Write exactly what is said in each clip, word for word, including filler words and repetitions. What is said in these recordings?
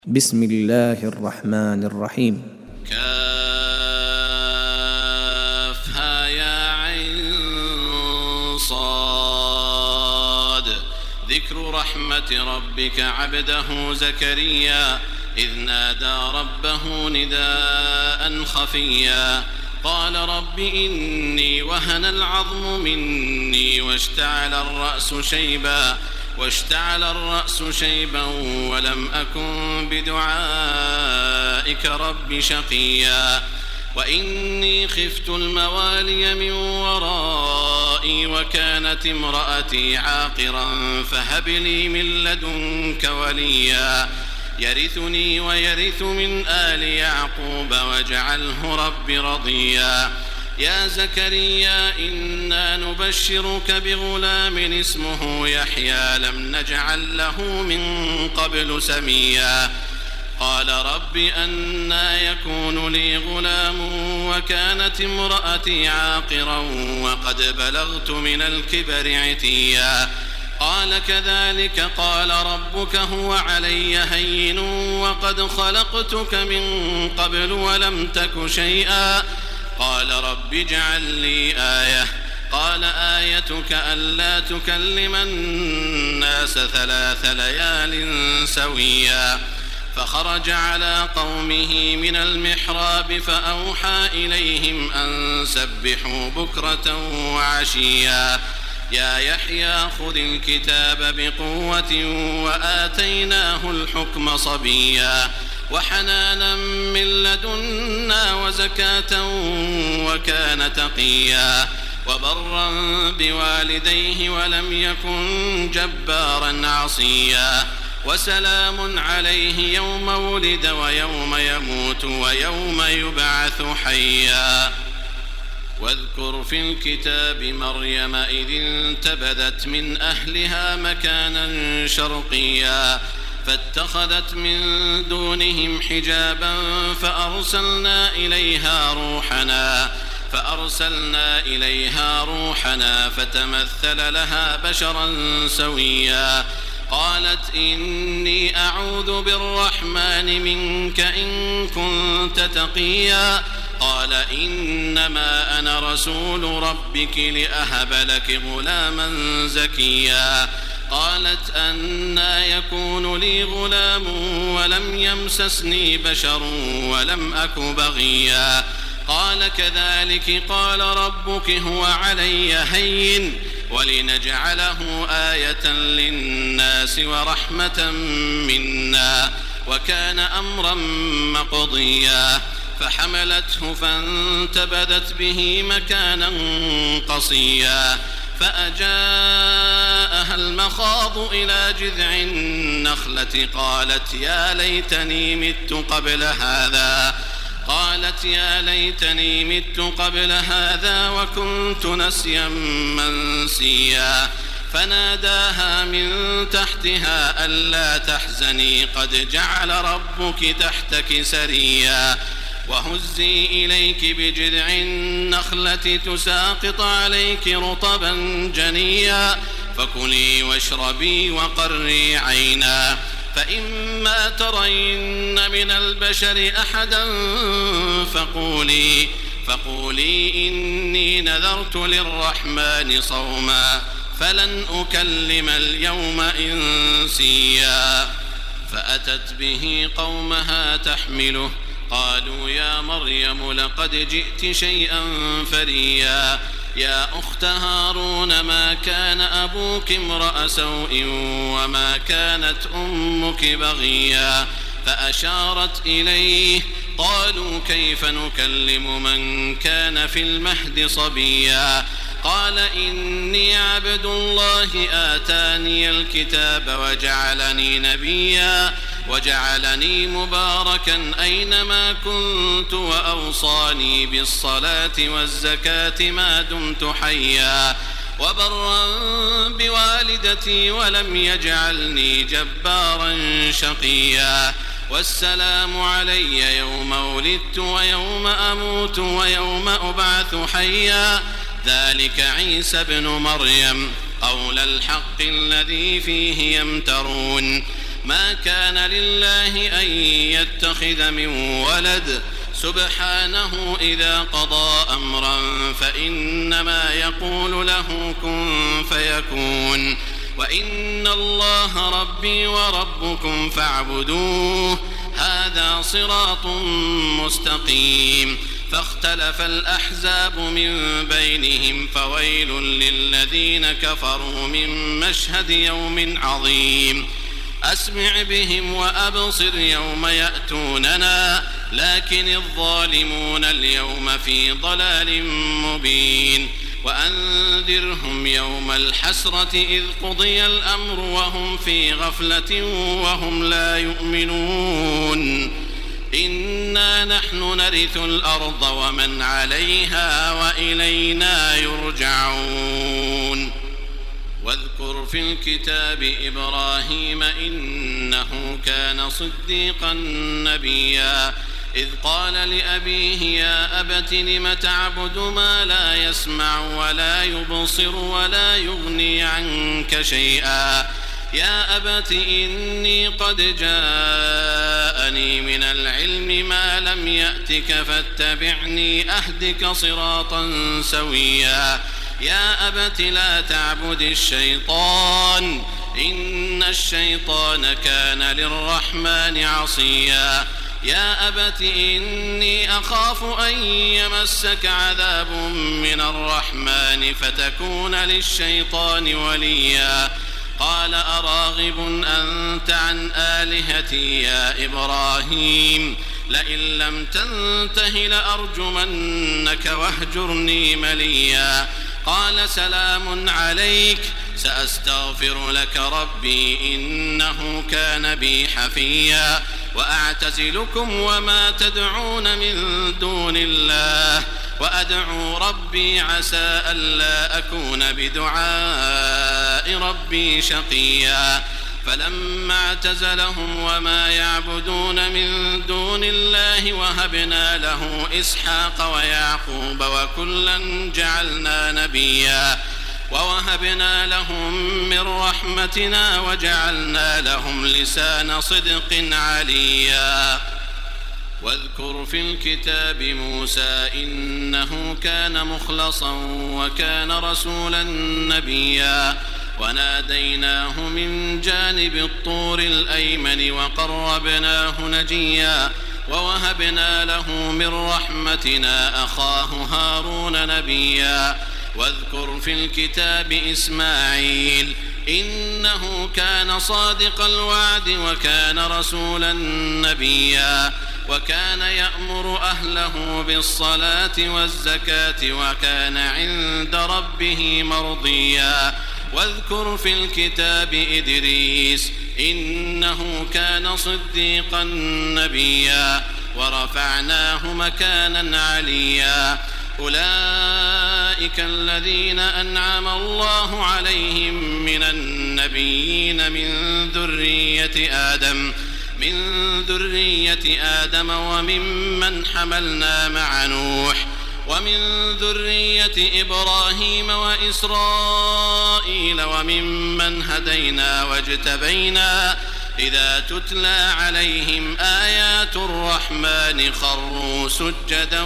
بسم الله الرحمن الرحيم. كافها يا عين صاد. ذكر رحمة ربك عبده زكريا إذ نادى ربه نداء خفيا قال رب إني وهن العظم مني واشتعل الرأس شيبا واشتعل الرأس شيبا ولم أكن بدعائك رب شقيا وإني خفت الموالي من ورائي وكانت امرأتي عاقرا فهب لي من لدنك وليا يرثني ويرث من آل يعقوب واجعله رب رضيا يا زكريا إنا نبشرك بغلام اسمه يحيى لم نجعل له من قبل سميا قال رب أنى يكون لي غلام وكانت امرأتي عاقرا وقد بلغت من الكبر عتيا قال كذلك قال ربك هو علي هين وقد خلقتك من قبل ولم تك شيئا قال رب اجعل لي آية قال آيتك ألا تكلم الناس ثلاث ليال سويا فخرج على قومه من المحراب فأوحى إليهم أن سبحوا بكرة وعشيا يا يحيى خذ الكتاب بقوة وآتيناه الحكم صبيا وحنانا من لدنا وزكاة وكان تقيا وبرا بوالديه ولم يكن جبارا عصيا وسلام عليه يوم ولد ويوم يموت ويوم يبعث حيا واذكر في الكتاب مريم إذ انتبذت من أهلها مكانا شرقيا فاتخذت من دونهم حجابا فأرسلنا إليها روحنا فأرسلنا إليها روحنا فتمثل لها بشرا سويا قالت إني أعوذ بالرحمن منك إن كنت تقيا قال إنما أنا رسول ربك لأهب لك غلاما زكيا قالت أنى يكون لي غلام ولم يمسسني بشر ولم أك بغيا قال كذلك قال ربك هو علي هين ولنجعله آية للناس ورحمة منا وكان أمرا مقضيا فحملته فانتبذت به مكانا قصيا فأجاءها المخاض إلى جذع النخلة قالت يا ليتني مت قبل هذا قالت يا ليتني مت قبل هذا وكنت نسيا منسيا فناداها من تحتها ألا تحزني قد جعل ربك تحتك سريا وهزي إليك بجذع النخلة تساقط عليك رطبا جنيا فكلي واشربي وقري عينا فإما ترين من البشر أحدا فقولي فقولي إني نذرت للرحمن صوما فلن أكلم اليوم إنسيا فأتت به قومها تحمله قالوا يا مريم لقد جئت شيئا فريا يا أخت هارون ما كان أبوك امرأ سوء وما كانت أمك بغيا فأشارت إليه قالوا كيف نكلم من كان في المهد صبيا قال إني عبد الله آتاني الكتاب وجعلني نبيا وجعلني مباركا أينما كنت وأوصاني بالصلاة والزكاة ما دمت حيا وبرا بوالدتي ولم يجعلني جبارا شقيا والسلام علي يوم ولدت ويوم أموت ويوم أبعث حيا ذلك عيسى ابن مريم قول الحق الذي فيه يمترون ما كان لله أن يتخذ من ولد سبحانه إذا قضى أمرا فإنما يقول له كن فيكون وإن الله ربي وربكم فاعبدوه هذا صراط مستقيم فاختلف الأحزاب من بينهم فويل للذين كفروا من مشهد يوم عظيم أسمع بهم وأبصر يوم يأتوننا لكن الظالمون اليوم في ضلال مبين وأنذرهم يوم الحسرة إذ قضي الأمر وهم في غفلة وهم لا يؤمنون إنا نحن نرث الأرض ومن عليها وإلينا يرجعون واذكر في الكتاب إبراهيم إنه كان صديقا نبيا إذ قال لأبيه يا أبت لم تعبد ما لا يسمع ولا يبصر ولا يغني عنك شيئا يا أبت إني قد جاءني من العلم ما لم يأتك فاتبعني أهدك صراطا سويا يا أبت لا تعبد الشيطان إن الشيطان كان للرحمن عصيا يا أبت إني أخاف أن يمسك عذاب من الرحمن فتكون للشيطان وليا قال أراغب أنت عن آلهتي يا إبراهيم لئن لم تنته لأرجمنك واهجرني مليا قال سلام عليك سأستغفر لك ربي إنه كان بي حفيا وأعتزلكم وما تدعون من دون الله وأدعو ربي عسى ألا أكون بدعاء ربي شقيا فلما اعتزلهم وما يعبدون من دون الله وهبنا له إسحاق ويعقوب وكلا جعلنا نبيا ووهبنا لهم من رحمتنا وجعلنا لهم لسان صدق عليا واذكر في الكتاب موسى إنه كان مخلصا وكان رسولا نبيا وناديناه من جانب الطور الأيمن وقربناه نجيا ووهبنا له من رحمتنا أخاه هارون نبيا واذكر في الكتاب إسماعيل إنه كان صادق الوعد وكان رسولا نبيا وكان يأمر أهله بالصلاة والزكاة وكان عند ربه مرضيا واذكر في الكتاب إدريس إنه كان صديقا نبيا ورفعناه مكانا عليا أولئك الذين أنعم الله عليهم من النبيين من ذرية آدم من ذرية آدم وممن حملنا مع نوح ومن ذرية إبراهيم وإسرائيل وممن هدينا واجتبينا إذا تتلى عليهم آيات الرحمن خروا سجدا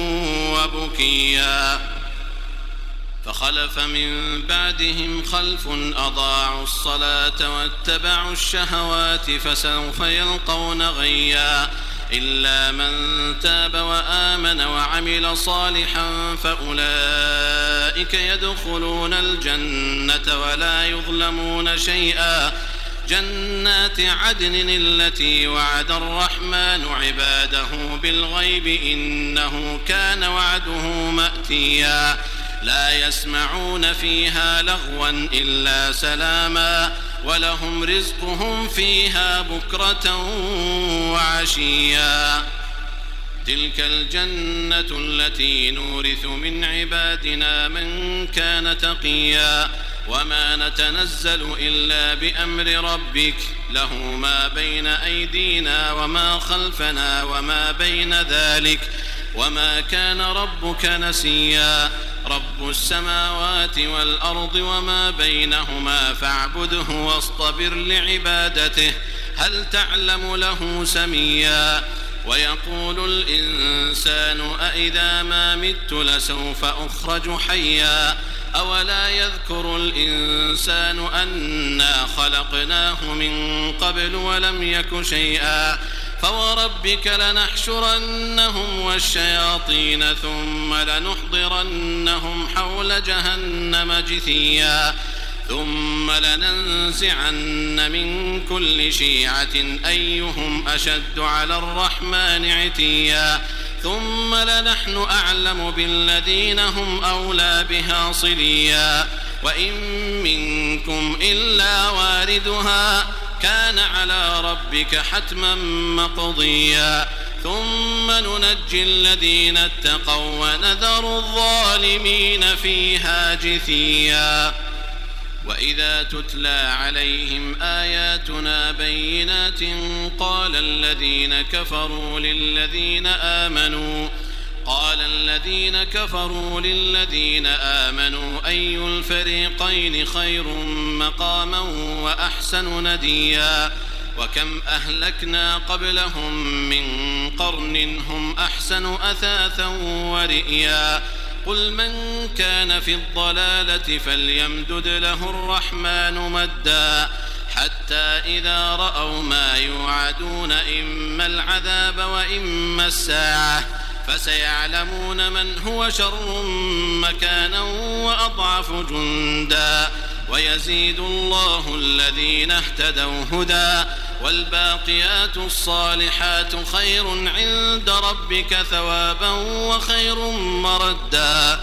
وبكيا فخلف من بعدهم خلف أضاعوا الصلاة واتبعوا الشهوات فسوف يلقون غيا إلا من تاب وآمن وعمل صالحا فأولئك يدخلون الجنة ولا يظلمون شيئا جنات عدن التي وعد الرحمن عباده بالغيب إنه كان وعده مأتيا لا يسمعون فيها لغوا إلا سلاما ولهم رزقهم فيها بكرة وعشيا تلك الجنة التي نورث من عبادنا من كان تقيا وما نتنزل إلا بأمر ربك له ما بين أيدينا وما خلفنا وما بين ذلك وما كان ربك نسيا رب السماوات والأرض وما بينهما فاعبده واصطبر لعبادته هل تعلم له سميا ويقول الإنسان أإذا ما مت لسوف أخرج حيا أولا يذكر الإنسان أنا خلقناه من قبل ولم يك شيئا فوربك لنحشرنهم والشياطين ثم لنحضرنهم حول جهنم جثيا ثم لننزعن من كل شيعة أيهم أشد على الرحمن عتيا ثم لنحن أعلم بالذين هم أولى بها صليا وإن منكم إلا واردها كان على ربك حتما مقضيا ثم ننجي الذين اتقوا ونذر الظالمين فيها جثيا وإذا تتلى عليهم آياتنا بينات قال الذين كفروا للذين آمنوا قال الذين كفروا للذين آمنوا أي الفريقين خير مقاما وأحسن نديا وكم أهلكنا قبلهم من قرن هم أحسن أثاثا ورئيا قل من كان في الضلالة فليمدد له الرحمن مدا حتى إذا رأوا ما يوعدون إما العذاب وإما الساعة فسيعلمون من هو شر مكانا وأضعف جندا ويزيد الله الذين اهتدوا هدى والباقيات الصالحات خير عند ربك ثوابا وخير مردا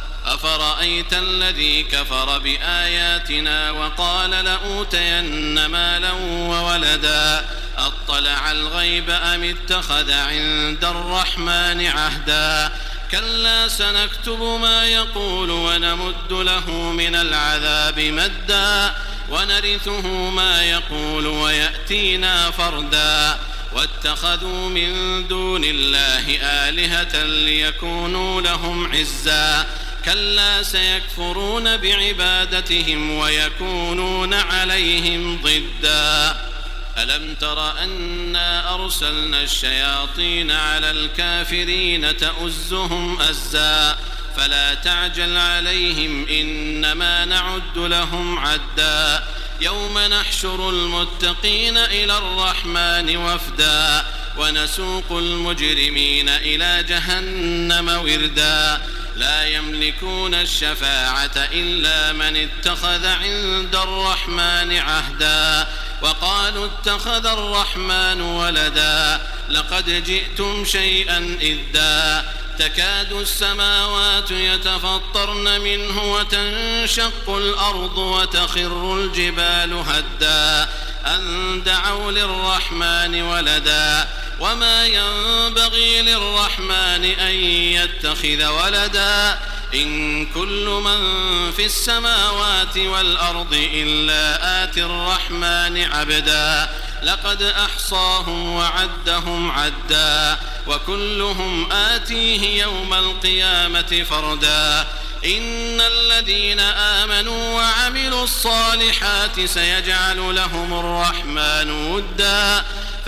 أفرأيت الذي كفر بآياتنا وقال لأوتين مالا وولدا أطلع الغيب أم اتخذ عند الرحمن عهدا كلا سنكتب ما يقول ونمد له من العذاب مدا ونرثه ما يقول ويأتينا فردا واتخذوا من دون الله آلهة ليكونوا لهم عزا كلا سيكفرون بعبادتهم ويكونون عليهم ضدا ألم تر أنا أرسلنا الشياطين على الكافرين تؤزهم أزا فلا تعجل عليهم إنما نعد لهم عدا يوم نحشر المتقين إلى الرحمن وفدا ونسوق المجرمين إلى جهنم وردا لا يملكون الشفاعة إلا من اتخذ عند الرحمن عهدا وقالوا اتخذ الرحمن ولدا لقد جئتم شيئا إدا تكاد السماوات يتفطرن منه وتنشق الأرض وتخر الجبال هدا أن دعوا للرحمن ولدا وما ينبغي للرحمن أن يتخذ ولدا إن كل من في السماوات والأرض إلا آتي الرحمن عبدا لقد أحصاهم وعدهم عدا وكلهم آتيه يوم القيامة فردا إن الذين آمنوا وعملوا الصالحات سيجعل لهم الرحمن ودا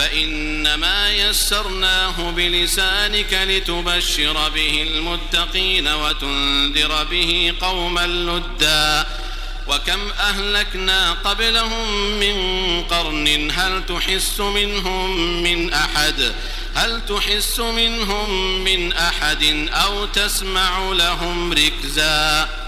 فإنما يسرناه بلسانك لتبشر به المتقين وتنذر به قوما لدا وكم أهلكنا قبلهم من قرن هل تحس منهم من أحد هل تحس منهم من أحد أو تسمع لهم ركزا